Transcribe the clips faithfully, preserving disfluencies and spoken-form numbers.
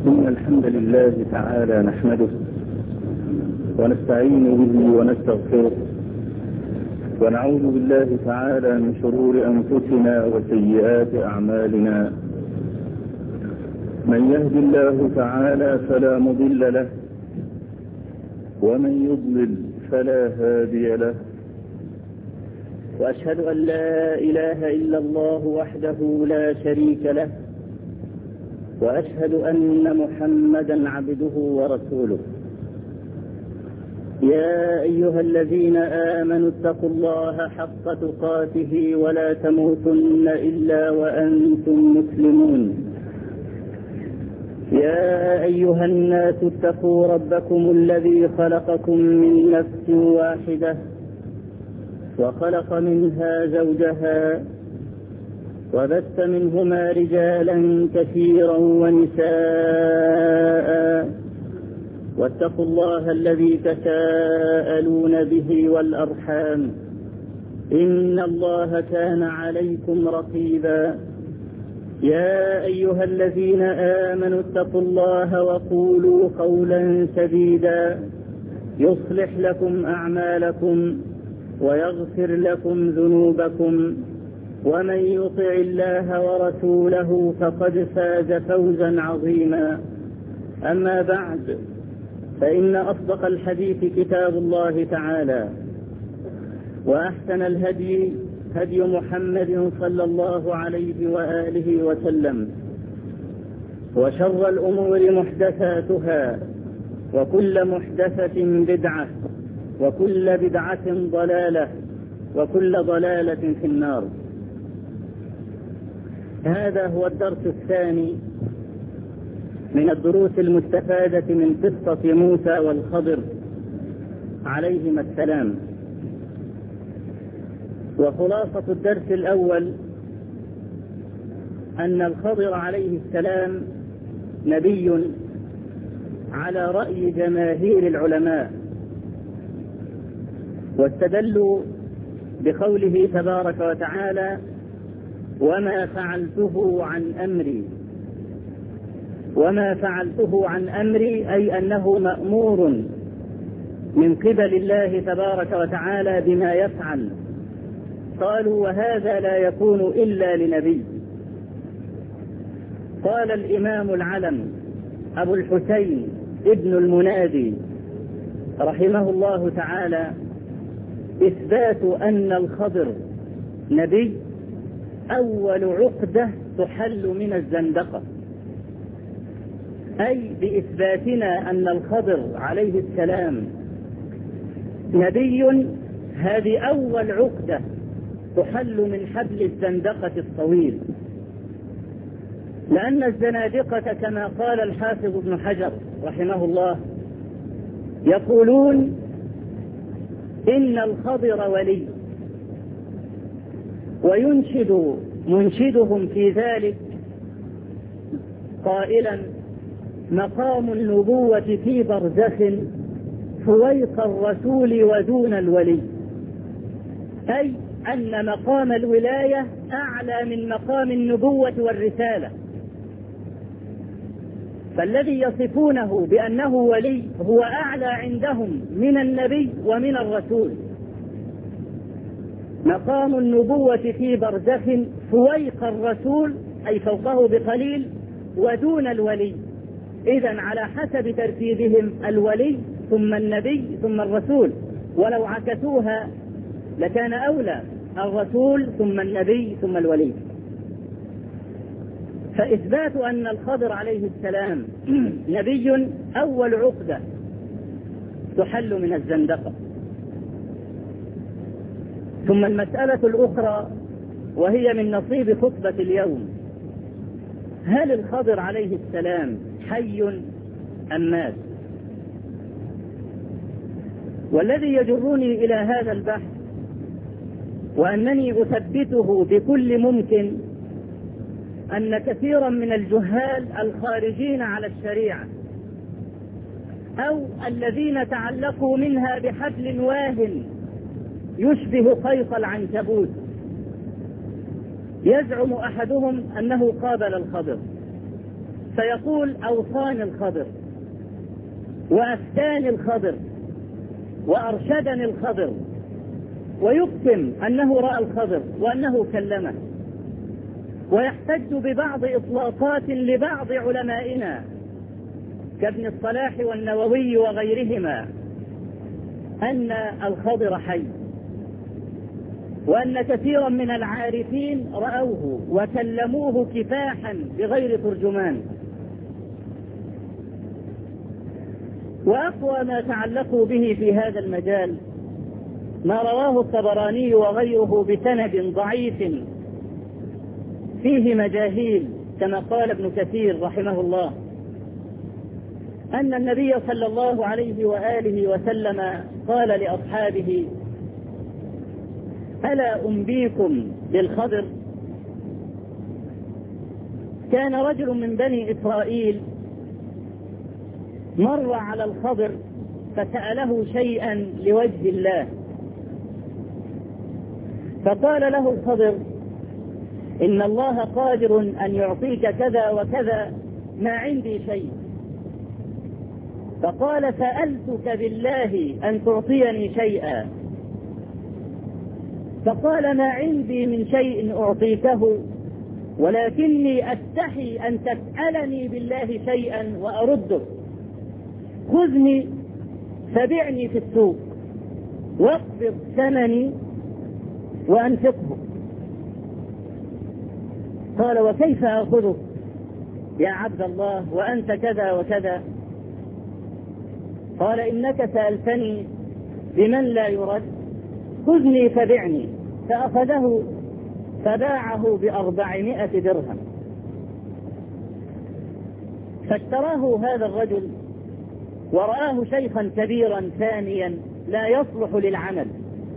إن الحمد لله تعالى نحمده ونستعين به ونستغفره ونعوذ بالله تعالى من شرور أنفسنا وسيئات أعمالنا. من يهد الله تعالى فلا مضل له ومن يضلل فلا هادي له، وأشهد أن لا إله إلا الله وحده لا شريك له، وأشهد أن محمدا عبده ورسوله. يا أيها الذين آمنوا اتقوا الله حق تقاته ولا تموتن إلا وأنتم مسلمون. يا أيها الناس اتقوا ربكم الذي خلقكم من نفس واحدة وخلق منها زوجها وبث منهما رجالا كثيرا ونساء، واتقوا الله الذي تساءلون به والأرحام إن الله كان عليكم رقيبا. يا أيها الذين آمنوا اتقوا الله وقولوا قولا سديدا يصلح لكم أعمالكم ويغفر لكم ذنوبكم، ومن يطع الله ورسوله فقد فاز فوزا عظيما. أما بعد، فإن أصدق الحديث كتاب الله تعالى، وأحسن الهدي هدي محمد صلى الله عليه وآله وسلم، وشر الأمور محدثاتها، وكل محدثة بدعة، وكل بدعة ضلالة، وكل ضلالة في النار. هذا هو الدرس الثاني من الدروس المستفادة من قصة موسى والخضر عليهما السلام. وخلاصة الدرس الأول أن الخضر عليه السلام نبي على رأي جماهير العلماء، واستدلوا بقوله تبارك وتعالى: وما فعلته عن أمري. وما فعلته عن أمري أي أنه مأمور من قبل الله تبارك وتعالى بما يفعل. قالوا: وهذا لا يكون إلا لنبي. قال الإمام العلم أبو الحسين ابن المنادي رحمه الله تعالى: إثبات أن الخضر نبي أول عقدة تحل من الزندقة، أي بإثباتنا أن الخضر عليه السلام نبي، هذه أول عقدة تحل من حبل الزندقة الطويل. لأن الزنادقة كما قال الحافظ ابن حجر رحمه الله يقولون إن الخضر ولي، وينشد منشدهم في ذلك قائلا: مقام النبوة في برزخ فويق الرسول ودون الولي، أي أن مقام الولاية أعلى من مقام النبوة والرسالة، فالذي يصفونه بأنه ولي هو أعلى عندهم من النبي ومن الرسول. مقام النبوة في برزخ فويق الرسول أي فوقه بقليل ودون الولي. إذن على حسب ترتيبهم الولي ثم النبي ثم الرسول، ولو عكسوها لكان أولى الرسول ثم النبي ثم الولي. فإثبات أن الخضر عليه السلام نبي أول عقدة تحل من الزندقة. ثم المسألة الأخرى وهي من نصيب خطبة اليوم: هل الخضر عليه السلام حي أم مات؟ والذي يجرني إلى هذا البحث وأنني أثبته بكل ممكن أن كثيرا من الجهال الخارجين على الشريعة أو الذين تعلقوا منها بحبل واهن يشبه خيط العنكبوت يزعم أحدهم أنه قابل الخضر، فيقول أوصاني الخضر وأفتاني الخضر وأرشدني الخضر، ويقسم أنه رأى الخضر وأنه كلمه، ويحتج ببعض إطلاقات لبعض علمائنا كابن الصلاح والنووي وغيرهما أن الخضر حي، وأن كثيرا من العارفين رأوه وكلموه كفاحا بغير ترجمان. وأقوى ما تعلقوا به في هذا المجال ما رواه الطبراني وغيره بسند ضعيف فيه مجاهيل، كما قال ابن كثير رحمه الله، أن النبي صلى الله عليه وآله وسلم قال لأصحابه: ألا أنبيكم بالخضر؟ كان رجل من بني إسرائيل مر على الخضر فسأله شيئا لوجه الله، فقال له الخضر: إن الله قادر أن يعطيك كذا وكذا، ما عندي شيء. فقال: سألتك بالله أن تعطيني شيئا. فقال: ما عندي من شيء أعطيكه، ولكني أستحي أن تسألني بالله شيئا وأردك. خذني فبعني في السوق واقبض ثمني وأنفقه. قال: وكيف أخذك يا عبد الله وأنت كذا وكذا؟ قال: إنك سألتني بمن لا يرد، خذني فبعني. فأخذه فباعه بأربعمائة درهم. فاشتراه هذا الرجل ورآه شيخا كبيرا ثانيا لا يصلح للعمل،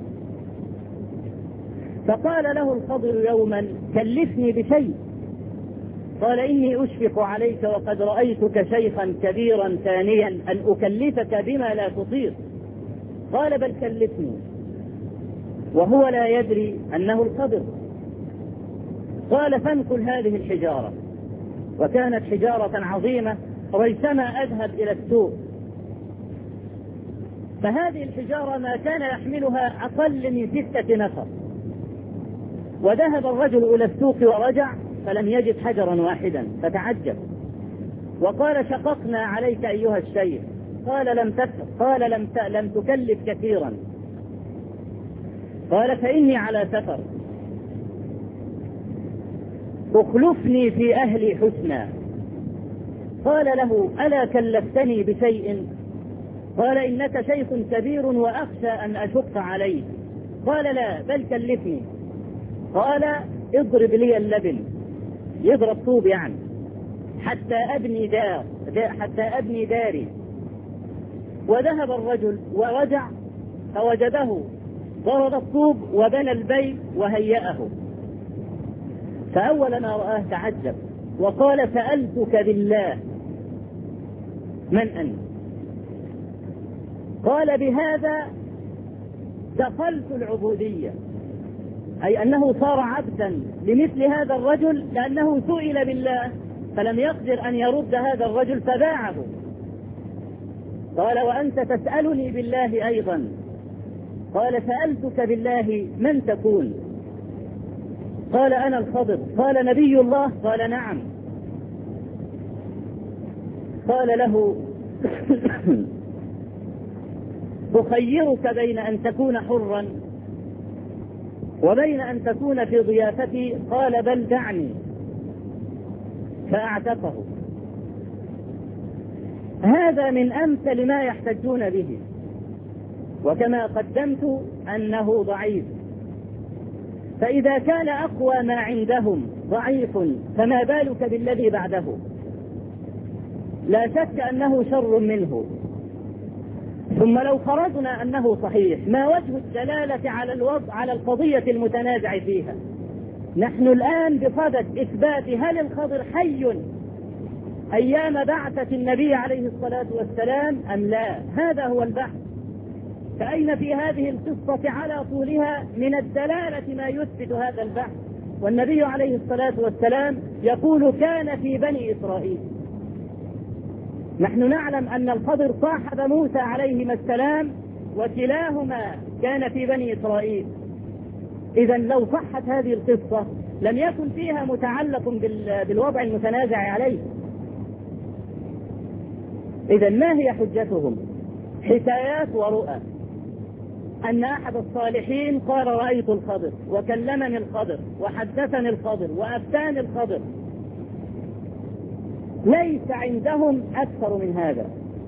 فقال له الخضر يوما: كلفني بشيء. قال: إني أشفق عليك وقد رأيتك شيخا كبيرا ثانيا أن أكلفك بما لا تطيق. قال: بل كلفني، وهو لا يدري أنه الخضر. قال: فانقل هذه الحجارة، وكانت حجارة عظيمة ريثما أذهب إلى السوق. فهذه الحجارة ما كان يحملها أقل من ستة نفر. وذهب الرجل إلى السوق ورجع فلم يجد حجرا واحدا، فتعجب وقال: شققنا عليك أيها الشيخ. قال: لم تكلف قال لم لم تكلف كثيرا. قال: فإني على سفر، اخلفني في أهلي حسنا. قال له: ألا كلفتني بشيء؟ قال: إنك شيخ كبير وأخشى أن أشق عليك. قال: لا، بل كلفني. قال: اضرب لي اللبن، يضرب طوب يعني، حتى أبني دار حتى أبني داري. وذهب الرجل ورجع فوجده ضرب الطوب وبنى البيت وهيأه. فأول ما رآه تعجب وقال: سألتك بالله من أنت؟ قال: بهذا دخلت العبودية، أي أنه صار عبدا لمثل هذا الرجل، لأنه سئل بالله فلم يقدر أن يرد هذا الرجل فباعه. قال: وأنت تسألني بالله أيضا؟ قال: سألتك بالله من تكون؟ قال: أنا الخضر. قال: نبي الله؟ قال: نعم. قال له: أخيرك بين أن تكون حرا وبين أن تكون في ضيافتي. قال: بل دعني. فأعتقه. هذا من أمثل ما يحتجون به، وكما قدمت أنه ضعيف. فإذا كان أقوى ما عندهم ضعيف فما بالك بالذي بعده؟ لا شك أنه شر منه. ثم لو فرضنا أنه صحيح، ما وجه الدلالة على الوضع على القضية المتنازع فيها؟ نحن الآن بصدد إثبات هل الخضر حي أيام بعثة النبي عليه الصلاة والسلام أم لا؟ هذا هو البحث. فأين في هذه القصة على طولها من الدلالة ما يثبت هذا البحث؟ والنبي عليه الصلاة والسلام يقول: كان في بني إسرائيل. نحن نعلم أن الخضر صاحب موسى عليهما السلام وكلاهما كان في بني إسرائيل. إذا لو صحت هذه القصة لم يكن فيها متعلق بالوضع المتنازع عليه. إذا ما هي حجتهم؟ حكايات ورؤى، أن أحد الصالحين قال رأيت الخضر وكلمني الخضر وحدثني الخضر وأفتاني الخضر. ليس عندهم أكثر من هذا.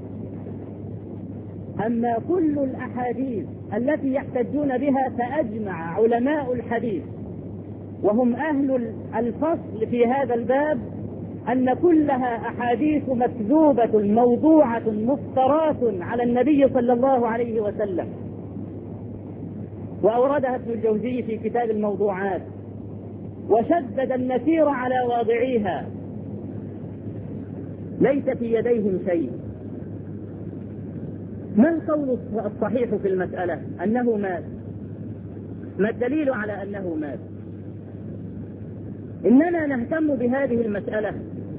أما كل الأحاديث التي يحتجون بها فأجمع علماء الحديث وهم أهل الفصل في هذا الباب أن كلها أحاديث مكذوبة موضوعة مفترات على النبي صلى الله عليه وسلم. وأوردها ابن الجوزي في كتاب الموضوعات وشدد النسير على واضعيها. ليس في يديهم شيء. ما القول الصحيح في المسألة؟ أنه مات. ما الدليل على أنه مات؟ إننا نهتم بهذه المسألة،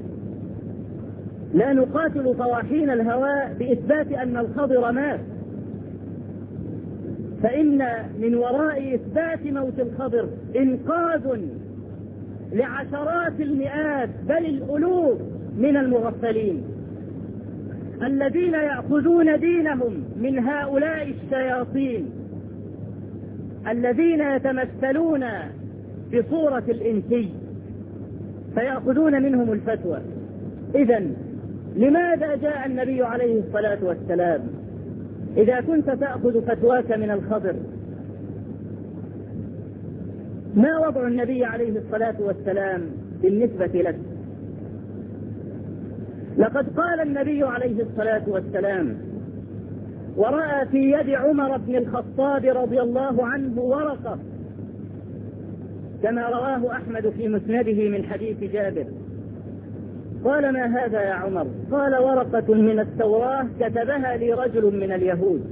لا نقاتل طواحين الهواء بإثبات أن الخضر مات، فإن من وراء إثبات موت الخضر إنقاذ لعشرات المئات بل الألوف من المغفلين الذين يأخذون دينهم من هؤلاء الشياطين الذين يتمثلون بصورة الإنسي فيأخذون منهم الفتوى. إذن لماذا جاء النبي عليه الصلاة والسلام؟ إذا كنت تأخذ فتواك من الخضر، ما وضع النبي عليه الصلاة والسلام بالنسبة لك؟ لقد قال النبي عليه الصلاة والسلام: ورأى في يد عمر بن الخطاب رضي الله عنه ورقة، كما رواه أحمد في مسنده من حديث جابر. قال: ما هذا يا عمر؟ قال: ورقة من التوراة كتبها لي رجل من اليهود.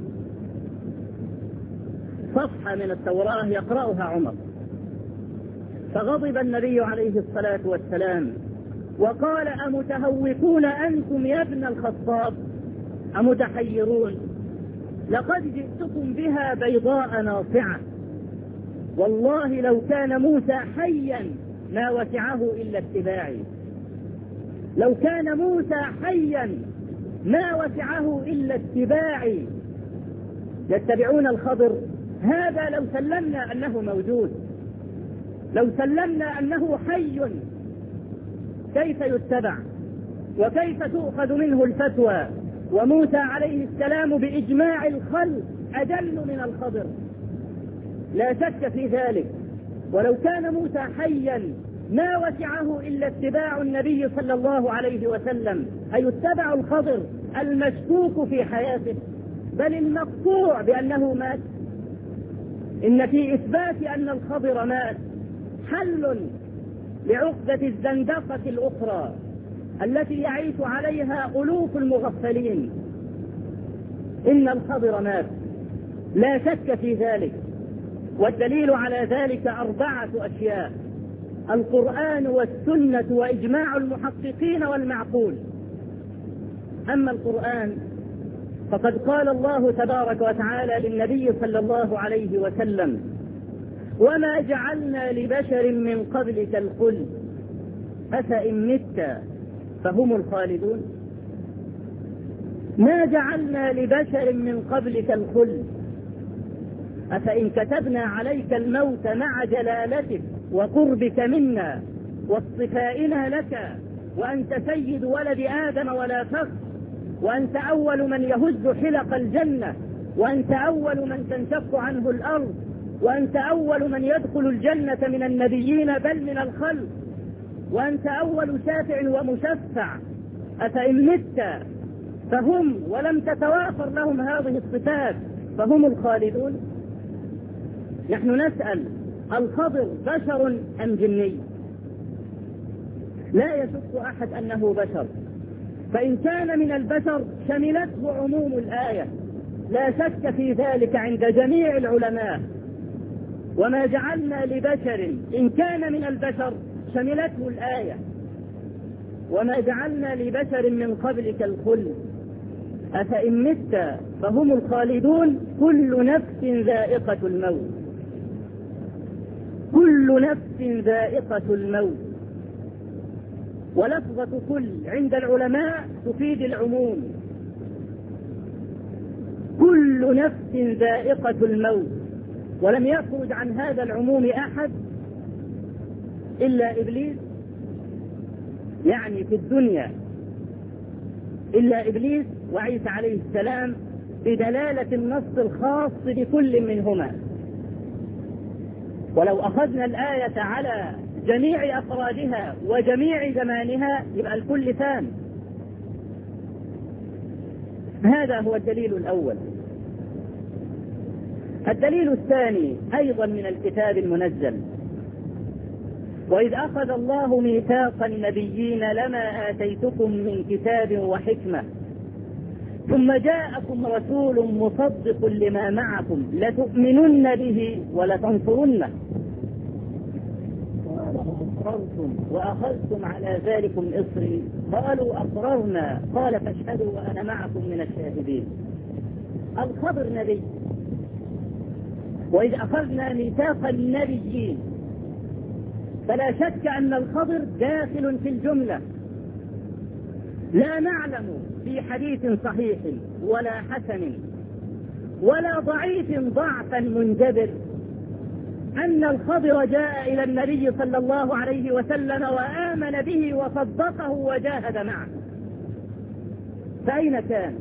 صفحة من التوراة يقرأها عمر. فغضب النبي عليه الصلاة والسلام وقال: أمتهوكون أنتم يا ابن الخطاب؟ أمتحيرون؟ لقد جئتكم بها بيضاء ناصعة، والله لو كان موسى حيا ما وسعه إلا اتباعي. لو كان موسى حيا ما وسعه إلا اتباعي. يتبعون الخضر، هذا لو سلمنا أنه موجود، لو سلمنا أنه حي كيف يتبع وكيف تؤخذ منه الفتوى؟ وموسى عليه السلام بإجماع الخلق أجل من الخضر، لا شك في ذلك. ولو كان موسى حيا ما وسعه إلا اتباع النبي صلى الله عليه وسلم. أي يتبع الخضر المشكوك في حياته بل المقطوع بأنه مات؟ إن في إثبات أن الخضر مات حل لعقدة الزندقة الأخرى التي يعيش عليها ألوف المغفلين. إن الخضر مات لا شك في ذلك، والدليل على ذلك أربعة أشياء: القرآن والسنة وإجماع المحققين والمعقول. أما القرآن فقد قال الله تبارك وتعالى للنبي صلى الله عليه وسلم: وما جعلنا لبشر من قبلك الخلد أفإن مت فهم الخالدون. ما جعلنا لبشر من قبلك الخلد أفإن كتبنا عليك الموت مع جلالتك وقربك منا واصطفائنا لك وأنت سيد ولد آدم ولا فخر، وأنت أول من يهز حلق الجنة، وأنت أول من تنشق عنه الأرض، وأنت أول من يدخل الجنة من النبيين بل من الخلق، وأنت أول شافع ومشفع. أفإن مت فهم ولم تتوافر لهم هذه الصفات فهم الخالدون. نحن نسأل: الخضر بشر أم جني؟ لا يشك أحد أنه بشر، فإن كان من البشر شملته عموم الآية، لا شك في ذلك عند جميع العلماء. وما جعلنا لبشر إن كان من البشر شملته الآية. وما جعلنا لبشر من قبلك الخلد أفإن مت فهم الخالدون كل نفس ذائقة الموت كل نفس ذائقة الموت. ولفظة كل عند العلماء تفيد العموم، كل نفس ذائقة الموت، ولم يخرج عن هذا العموم أحد إلا إبليس، يعني في الدنيا إلا إبليس وعيسى عليه السلام، بدلالة النص الخاص بكل منهما. ولو أخذنا الآية على جميع أفرادها وجميع زمانها يبقى الكل ثان. هذا هو الدليل الأول. الدليل الثاني أيضا من الكتاب المنزل: وإذ أخذ الله ميثاق النبيين لما آتيتكم من كتاب وحكمة ثم جاءكم رسول مصدق لما معكم لتؤمنن به ولتنصرنه أقررتم وأخذتم على ذلكم إصري قالوا أقررنا قال فاشهدوا وأنا معكم من الشاهدين. الخضر نبي، وإذ أخذنا ميثاق النبيين، فلا شك أن الخضر داخل في الجملة. لا نعلم في حديث صحيح ولا حسن ولا ضعيف ضعفا منجبر أن الخضر جاء إلى النبي صلى الله عليه وسلم وآمن به وصدقه وجاهد معه. فأين كان؟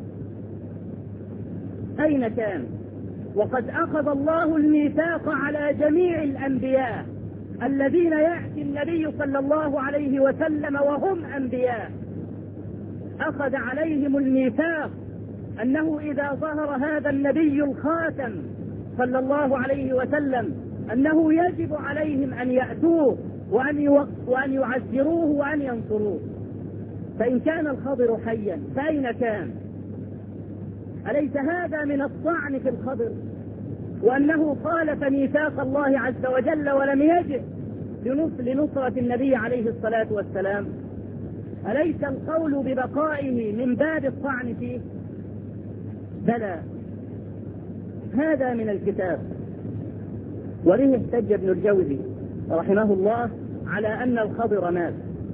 أين كان؟ وقد أخذ الله الميثاق على جميع الأنبياء الذين يأتي النبي صلى الله عليه وسلم وهم أنبياء، أخذ عليهم الميثاق أنه إذا ظهر هذا النبي الخاتم صلى الله عليه وسلم أنه يجب عليهم أن يأتوه وأن وأن يعزروه وأن ينصروه. فإن كان الخضر حيا فأين كان؟ أليس هذا من الطعن في الخضر وأنه خالف ميثاق الله عز وجل ولم يجب لنصرة النبي عليه الصلاة والسلام؟ أليس القول ببقائه من باب الطعن فيه؟ بلى، هذا من الكتاب. وبه احتج ابن الجوزي رحمه الله على أن الخضر مات.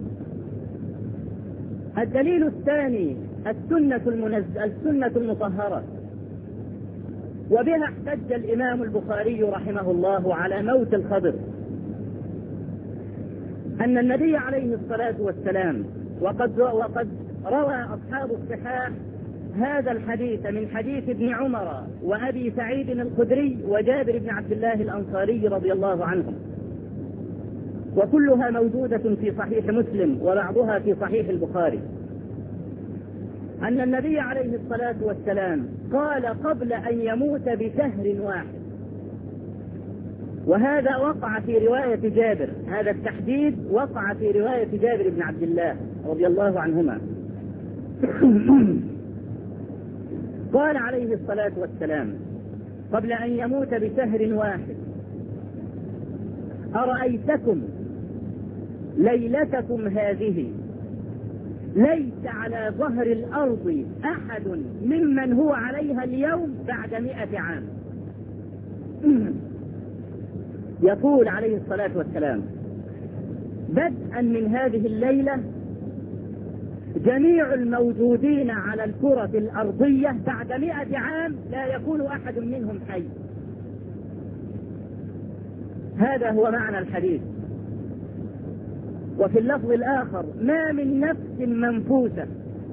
الدليل الثاني السنة المنزل السنة المطهرة، وبها احتج الإمام البخاري رحمه الله على موت الخضر، أن النبي عليه الصلاة والسلام وقد وقد روى أصحاب الصحاح هذا الحديث من حديث ابن عمر وأبي سعيد الخدري وجابر بن عبد الله الأنصاري رضي الله عنهم، وكلها موجودة في صحيح مسلم وبعضها في صحيح البخاري، أن النبي عليه الصلاة والسلام قال قبل أن يموت بشهر واحد، وهذا وقع في رواية جابر، هذا التحديد وقع في رواية جابر بن عبد الله رضي الله عنهما. قال عليه الصلاة والسلام قبل أن يموت بشهر واحد: أرأيتكم ليلتكم هذه ليس على ظهر الأرض أحد ممن هو عليها اليوم بعد مئة عام. يقول عليه الصلاة والسلام بدءا من هذه الليلة جميع الموجودين على الكرة الأرضية بعد مئة عام لا يكون أحد منهم حي. هذا هو معنى الحديث. وفي اللفظ الآخر: ما من نفس منفوسة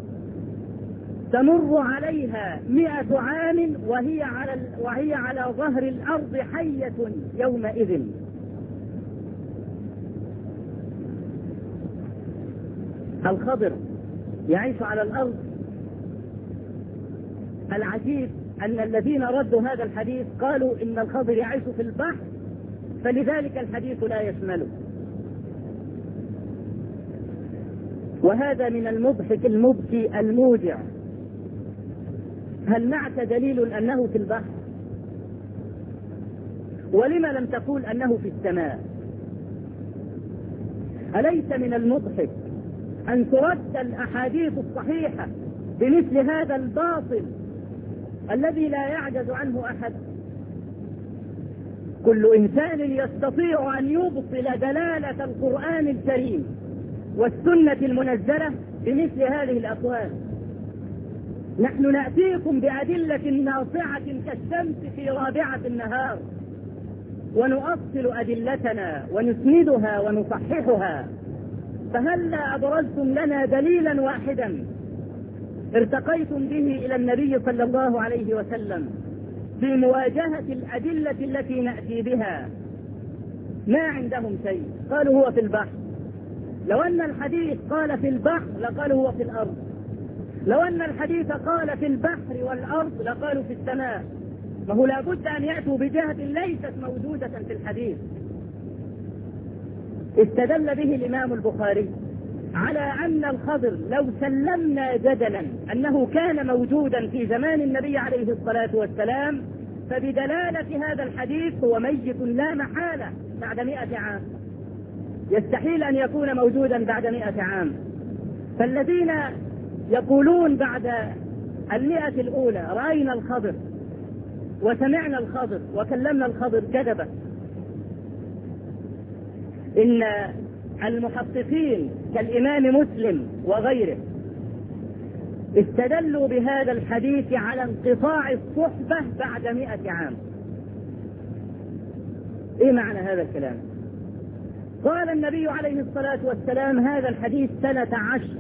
تمر عليها مئة عام وهي على وهي على ظهر الأرض حية يومئذ. الخضر يعيش على الأرض. العجيب أن الذين ردوا هذا الحديث قالوا إن الخضر يعيش في البحر فلذلك الحديث لا يشمله. وهذا من المضحك المبكي الموجع. هل معك دليل أنه في البحر؟ ولم لم تقول أنه في السماء؟ أليس من المضحك أن ترد الأحاديث الصحيحة بمثل هذا الباطل الذي لا يعجز عنه أحد. كل إنسان يستطيع أن يبطل دلالة القرآن الكريم والسنة المنزلة بمثل هذه الأقوال. نحن نأتيكم بأدلة ناصعة كالشمس في رابعة النهار، ونؤصل أدلتنا ونسندها ونصححها، فهلا أبرزتم لنا دليلا واحدا ارتقيتم به إلى النبي صلى الله عليه وسلم في مواجهة الأدلة التي نأتي بها. ما عندهم شيء، قالوا هو في البحر. لو أن الحديث قال في البحر لقالوا هو في الأرض، لو أن الحديث قال في البحر والأرض لقالوا في السماء. فهو لابد أن يأتوا بجهة ليست موجودة في الحديث. استدل به الإمام البخاري على أن الخضر لو سلمنا جدلا أنه كان موجودا في زمان النبي عليه الصلاة والسلام، فبدلالة هذا الحديث هو ميت لا محالة بعد مئة عام، يستحيل أن يكون موجودا بعد مئة عام. فالذين يقولون بعد المئة الأولى رأينا الخضر وسمعنا الخضر وكلمنا الخضر كذبة. إن المحققين كالإمام مسلم وغيره استدلوا بهذا الحديث على انقطاع الصحبة بعد مئة عام. إيه معنى هذا الكلام؟ قال النبي عليه الصلاة والسلام هذا الحديث سنة عشر،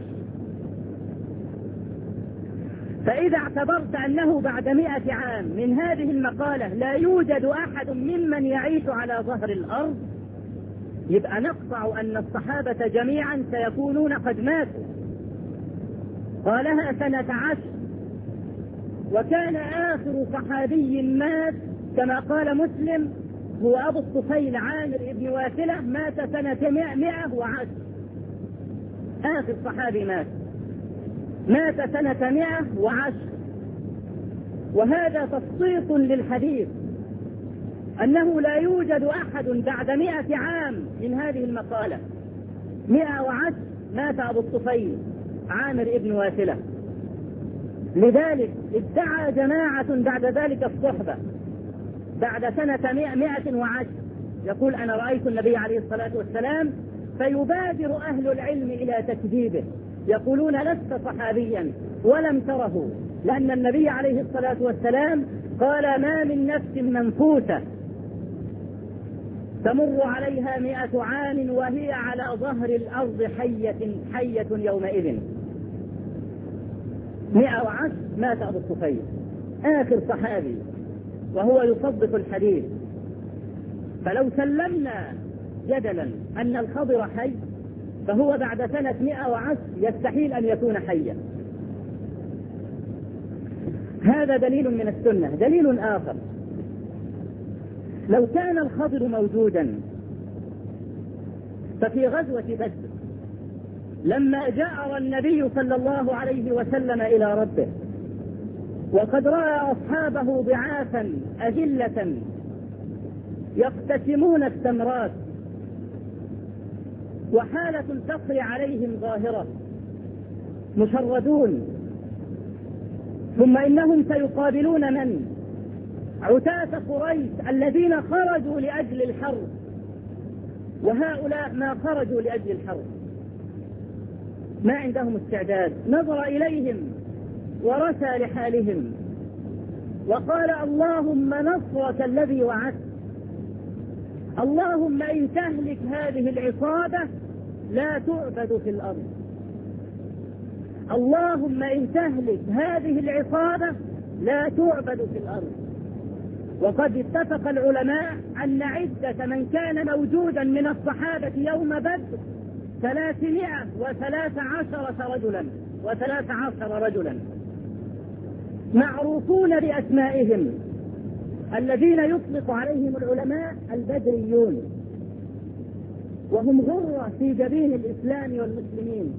فإذا اعتبرت أنه بعد مئة عام من هذه المقالة لا يوجد أحد ممن يعيش على ظهر الأرض، يبقى نقطع أن الصحابة جميعا سيكونون قد ماتوا. قالها سنة عشر، وكان آخر صحابي مات كما قال مسلم هو أبو الطفيل عامر بن واثلة، مات سنة مئة وعشر. آخر صحابي مات مات سنة مئة وعشر. وهذا تفصيص للحديث أنه لا يوجد أحد بعد مئة عام من هذه المقالة. مئة وعشر مات أبو الطفيل عامر ابن واثلة. لذلك ادعى جماعة بعد ذلك الصحبة بعد سنة مئة وعشر، يقول أنا رأيت النبي عليه الصلاة والسلام، فيبادر أهل العلم إلى تكذيبه، يقولون لست صحابيا ولم تره، لأن النبي عليه الصلاة والسلام قال ما من نفس منفوسة تمر عليها مئة عام وهي على ظهر الأرض حية حية يومئذ. مئة وعشر مات أبو الطفيل آخر صحابي وهو يصدق الحديث. فلو سلمنا جدلا أن الخضر حي فهو بعد سنة مئة وعشر يستحيل أن يكون حيا. هذا دليل من السنة. دليل آخر، لو كان الخضر موجودا ففي غزوة بدر لما جاء النبي صلى الله عليه وسلم إلى ربه وقد رأى أصحابه ضعافا أذلة يقتسمون التمرات وحالة الفقر عليهم ظاهرة مشردون، ثم إنهم سيقابلون من؟ عتاة قريش الذين خرجوا لأجل الحرب، وهؤلاء ما خرجوا لأجل الحرب، ما عندهم استعداد. نظر إليهم ورثى لحالهم وقال اللهم نصرك الذي وعدت، اللهم إن تهلك هذه العصابة لا تعبد في الأرض، اللهم إن تهلك هذه العصابة لا تعبد في الأرض. وقد اتفق العلماء أن عدة من كان موجودا من الصحابة يوم بدر ثلاثمائة وثلاث عشرة رجلا وثلاث عشر رجلا معروفون بأسمائهم الذين يطلق عليهم العلماء البدريون، وهم غرة في جبين الإسلام والمسلمين.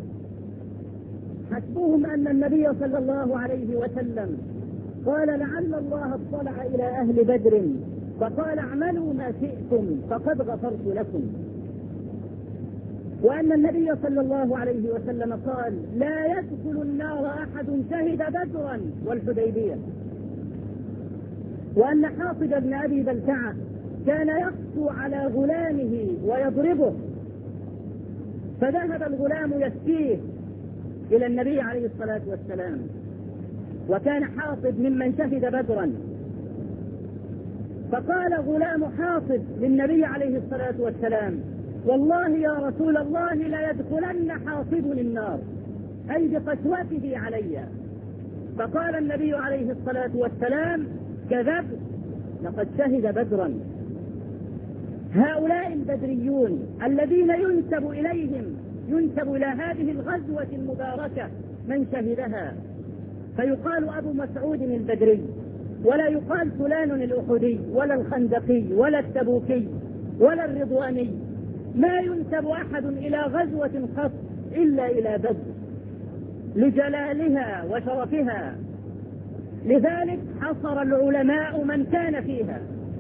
حسبهم أن النبي صلى الله عليه وسلم قال لعل الله اطلع إلى أهل بدر فقال اعملوا ما شئتم فقد غفرت لكم. وأن النبي صلى الله عليه وسلم قال لا يدخل النار أحد شهد بدرا والحديبية. وأن حاطب بن أبي بلتعة كان يقسو على غلامه ويضربه، فذهب الغلام يشكيه إلى النبي عليه الصلاة والسلام، وكان حاطب ممن شهد بدرا. فقال غلام حاطب للنبي عليه الصلاة والسلام والله يا رسول الله لا يدخلن حاطب النار، أي بقسوته علي. فقال النبي عليه الصلاة والسلام كذب، لقد شهد بدرا. هؤلاء البدريون الذين ينسب إليهم ينسب إلى هذه الغزوة المباركة من شهدها، فيقال أبو مسعود البدري، ولا يقال فلان الأحدي ولا الخندقي ولا التبوكي ولا الرضواني. ما ينسب أحد إلى غزوة قط إلا إلى بدر لجلالها وشرفها، لذلك حصر العلماء من كان فيها.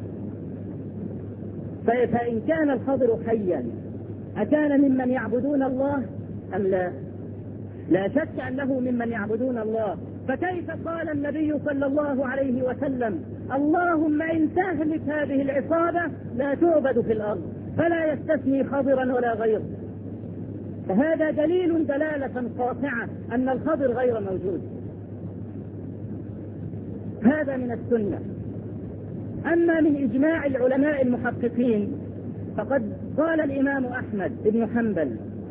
فإن كان الخضر حيا أكان ممن يعبدون الله أم لا؟ لا شك أنه ممن يعبدون الله. فكيف قال النبي صلى الله عليه وسلم اللهم إن تهلك هذه العصابة لا تعبد في الأرض، فلا يستثني خضرا ولا غيره. فهذا دليل دلالة قاطعة أن الخضر غير موجود. هذا من السنة. أما من إجماع العلماء المحققين فقد قال الإمام أحمد بن حنبل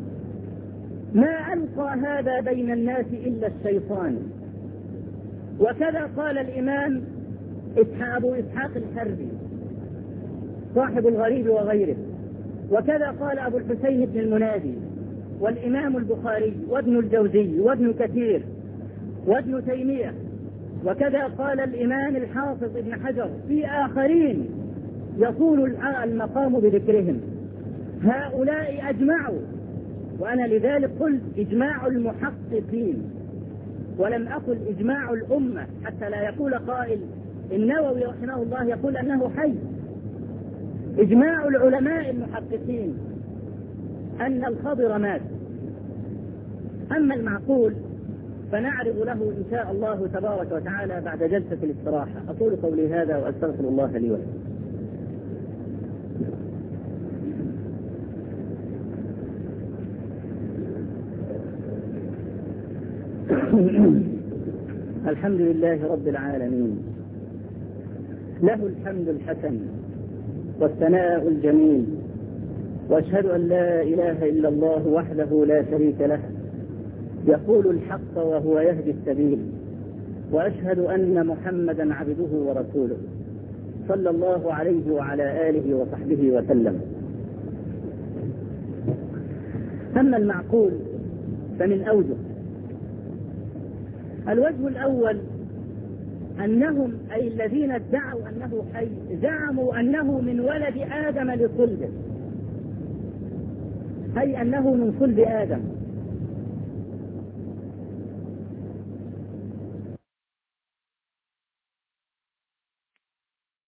ما ألقى هذا بين الناس إلا الشيطان. وكذا قال الإمام أبو إسحاق الحربي صاحب الغريب وغيره. وكذا قال أبو الحسين بن المنادي والإمام البخاري وابن الجوزي وابن كثير وابن تيمية. وكذا قال الإمام الحافظ ابن حجر في آخرين يطول المقام بذكرهم. هؤلاء أجمعوا، وأنا لذلك قلت إجماع المحققين ولم أقل إجماع الأمة، حتى لا يقول قائل النووي رحمه الله يقول أنه حي. إجماع العلماء المحققين أن الخضر مات. أما المعقول فنعرض له إن شاء الله تبارك وتعالى بعد جلسة الاستراحة. أقول قولي هذا وأستغفر الله لي ولكم. الحمد لله رب العالمين، له الحمد الحسن والثناء الجميل، وأشهد أن لا إله إلا الله وحده لا شريك له يقول الحق وهو يهدي السبيل، وأشهد أن محمدا عبده ورسوله صلى الله عليه وعلى آله وصحبه وسلم. أما المعقول فمن أوجه. الوجه الأول أنهم أي الذين ادعوا أنه حي زعموا أنه من ولد آدم لصلبه، أي أنه من صلب آدم،